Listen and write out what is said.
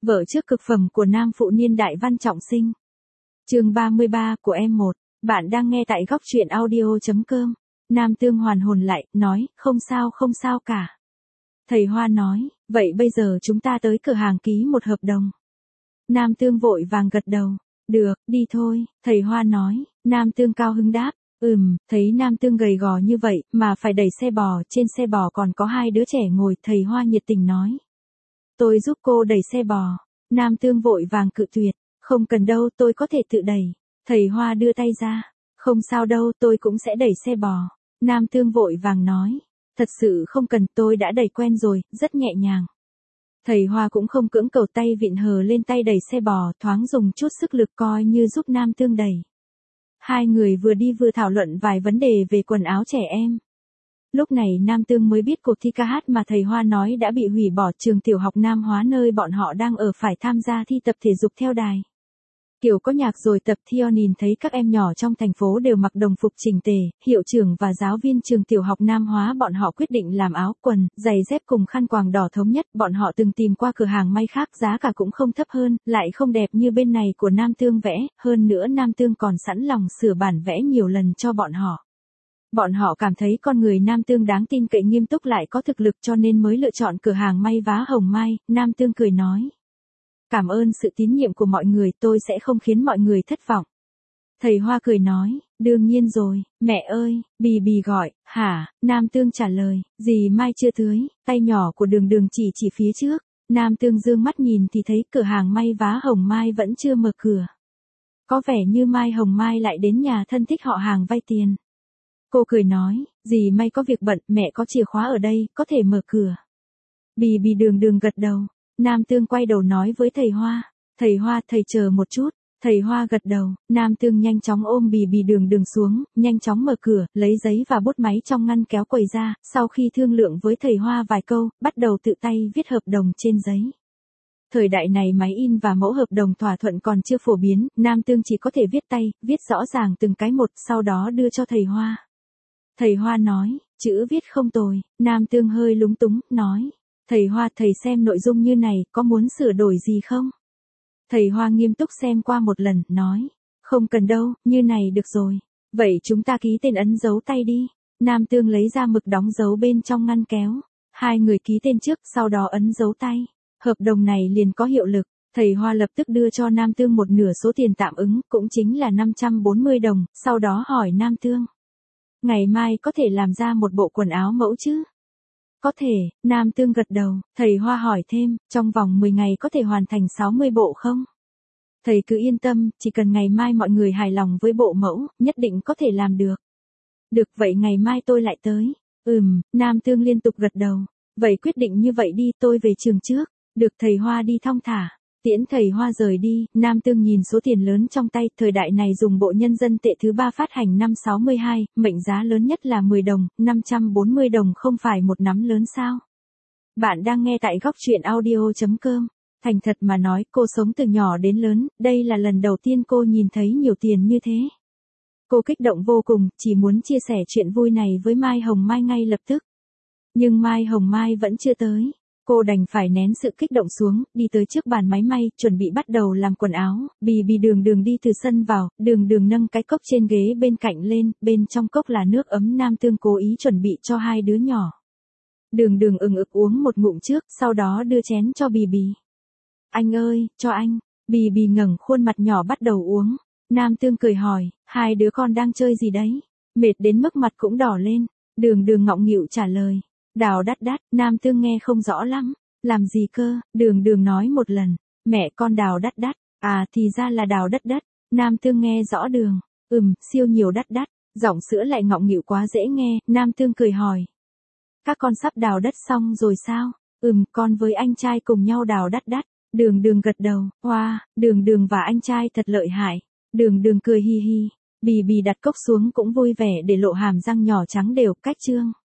Vợ trước cực phẩm của nam phụ niên đại Văn Trọng Sinh. Chương 33 của em một. Bạn đang nghe tại góc truyện audio.com. Nam Tương hoàn hồn lại, nói, không sao cả. Thầy Hoa nói, vậy bây giờ chúng ta tới cửa hàng ký một hợp đồng. Nam Tương vội vàng gật đầu. Được, đi thôi, thầy Hoa nói. Nam Tương cao hứng đáp. Thấy Nam Tương gầy gò như vậy mà phải đẩy xe bò, trên xe bò còn có 2 đứa trẻ ngồi, thầy Hoa nhiệt tình nói. Tôi giúp cô đẩy xe bò. Nam Tương vội vàng cự tuyệt. Không cần đâu, tôi có thể tự đẩy. Thầy Hoa đưa tay ra. Không sao đâu, tôi cũng sẽ đẩy xe bò. Nam Tương vội vàng nói. Thật sự không cần, tôi đã đẩy quen rồi, rất nhẹ nhàng. Thầy Hoa cũng không cưỡng cầu, tay vịn hờ lên tay đẩy xe bò, thoáng dùng chút sức lực coi như giúp Nam Tương đẩy. Hai người vừa đi vừa thảo luận vài vấn đề về quần áo trẻ em. Lúc này Nam Tương mới biết cuộc thi ca hát mà thầy Hoa nói đã bị hủy bỏ, trường tiểu học Nam Hóa nơi bọn họ đang ở phải tham gia thi tập thể dục theo đài. Kiểu có nhạc rồi tập thi, nhìn thấy các em nhỏ trong thành phố đều mặc đồng phục chỉnh tề, hiệu trưởng và giáo viên trường tiểu học Nam Hóa bọn họ quyết định làm áo, quần, giày dép cùng khăn quàng đỏ thống nhất. Bọn họ từng tìm qua cửa hàng may khác, giá cả cũng không thấp hơn, lại không đẹp như bên này của Nam Tương vẽ, hơn nữa Nam Tương còn sẵn lòng sửa bản vẽ nhiều lần cho bọn họ. Bọn họ cảm thấy con người Nam Tương đáng tin cậy, nghiêm túc lại có thực lực, cho nên mới lựa chọn cửa hàng may vá Hồng Mai. Nam Tương cười nói. Cảm ơn sự tín nhiệm của mọi người, tôi sẽ không khiến mọi người thất vọng. Thầy Hoa cười nói, đương nhiên rồi, mẹ ơi, Bì Bì gọi, hả? Nam Tương trả lời, dì Mai chưa tưới, tay nhỏ của Đường Đường chỉ phía trước. Nam Tương dương mắt nhìn thì thấy cửa hàng may vá Hồng Mai vẫn chưa mở cửa. Có vẻ như Mai Hồng Mai lại đến nhà thân thích họ hàng vay tiền. Cô cười nói, dì May có việc bận, mẹ có chìa khóa ở đây, có thể mở cửa. Bì Bì Đường Đường gật đầu. Nam Tương quay đầu nói với thầy Hoa, thầy chờ một chút. Thầy Hoa gật đầu. Nam Tương nhanh chóng ôm Bì Bì Đường Đường xuống, nhanh chóng mở cửa, lấy giấy và bút máy trong ngăn kéo quầy ra, sau khi thương lượng với thầy Hoa vài câu, bắt đầu tự tay viết hợp đồng trên giấy. Thời đại này máy in và mẫu hợp đồng thỏa thuận còn chưa phổ biến, Nam Tương chỉ có thể viết tay, viết rõ ràng từng cái một, sau đó đưa cho thầy Hoa. Thầy Hoa nói, chữ viết không tồi. Nam Tương hơi lúng túng, nói. Thầy Hoa, thầy xem nội dung như này, có muốn sửa đổi gì không? Thầy Hoa nghiêm túc xem qua một lần, nói. Không cần đâu, như này được rồi. Vậy chúng ta ký tên ấn dấu tay đi. Nam Tương lấy ra mực đóng dấu bên trong ngăn kéo. Hai người ký tên trước, sau đó ấn dấu tay. Hợp đồng này liền có hiệu lực. Thầy Hoa lập tức đưa cho Nam Tương một nửa số tiền tạm ứng, cũng chính là 540 đồng, sau đó hỏi Nam Tương. Ngày mai có thể làm ra một bộ quần áo mẫu chứ? Có thể, Nam Tương gật đầu. Thầy Hoa hỏi thêm, trong vòng 10 ngày có thể hoàn thành 60 bộ không? Thầy cứ yên tâm, chỉ cần ngày mai mọi người hài lòng với bộ mẫu, nhất định có thể làm được. Được, vậy ngày mai tôi lại tới. Nam Tương liên tục gật đầu. Vậy quyết định như vậy đi, tôi về trường trước. Được, thầy Hoa đi thong thả. Tiễn thầy Hoa rời đi, Nam Tương nhìn số tiền lớn trong tay, thời đại này dùng bộ nhân dân tệ thứ 3 phát hành năm 62, mệnh giá lớn nhất là 10 đồng, 540 đồng không phải một nắm lớn sao? Bạn đang nghe tại góc truyện audio.com. Thành thật mà nói, cô sống từ nhỏ đến lớn, đây là lần đầu tiên cô nhìn thấy nhiều tiền như thế. Cô kích động vô cùng, chỉ muốn chia sẻ chuyện vui này với Mai Hồng Mai ngay lập tức. Nhưng Mai Hồng Mai vẫn chưa tới. Cô đành phải nén sự kích động xuống, đi tới trước bàn máy may, chuẩn bị bắt đầu làm quần áo. Bì Bì Đường Đường đi từ sân vào, Đường Đường nâng cái cốc trên ghế bên cạnh lên, bên trong cốc là nước ấm. Nam Tương cố ý chuẩn bị cho 2 đứa nhỏ. Đường Đường ừng ực uống một ngụm trước, sau đó đưa chén cho Bì Bì. Anh ơi, cho anh. Bì Bì ngẩng khuôn mặt nhỏ bắt đầu uống. Nam Tương cười hỏi, 2 đứa con đang chơi gì đấy? Mệt đến mức mặt cũng đỏ lên. Đường Đường ngọng nghịu trả lời. Đào đắt đắt. Nam Tương nghe không rõ lắm. Làm gì cơ? Đường Đường nói một lần. Mẹ con đào đắt đắt. À thì ra là đào đắt đắt. Nam Tương nghe rõ đường. Siêu nhiều đắt đắt. Giọng sữa lại ngọng nghịu quá dễ nghe. Nam Tương cười hỏi. Các con sắp đào đất xong rồi sao? Con với anh trai cùng nhau đào đắt đắt. Đường Đường gật đầu. Wow, Đường Đường và anh trai thật lợi hại. Đường Đường cười hi hi. Bì Bì đặt cốc xuống cũng vui vẻ để lộ hàm răng nhỏ trắng đều. Cách chương.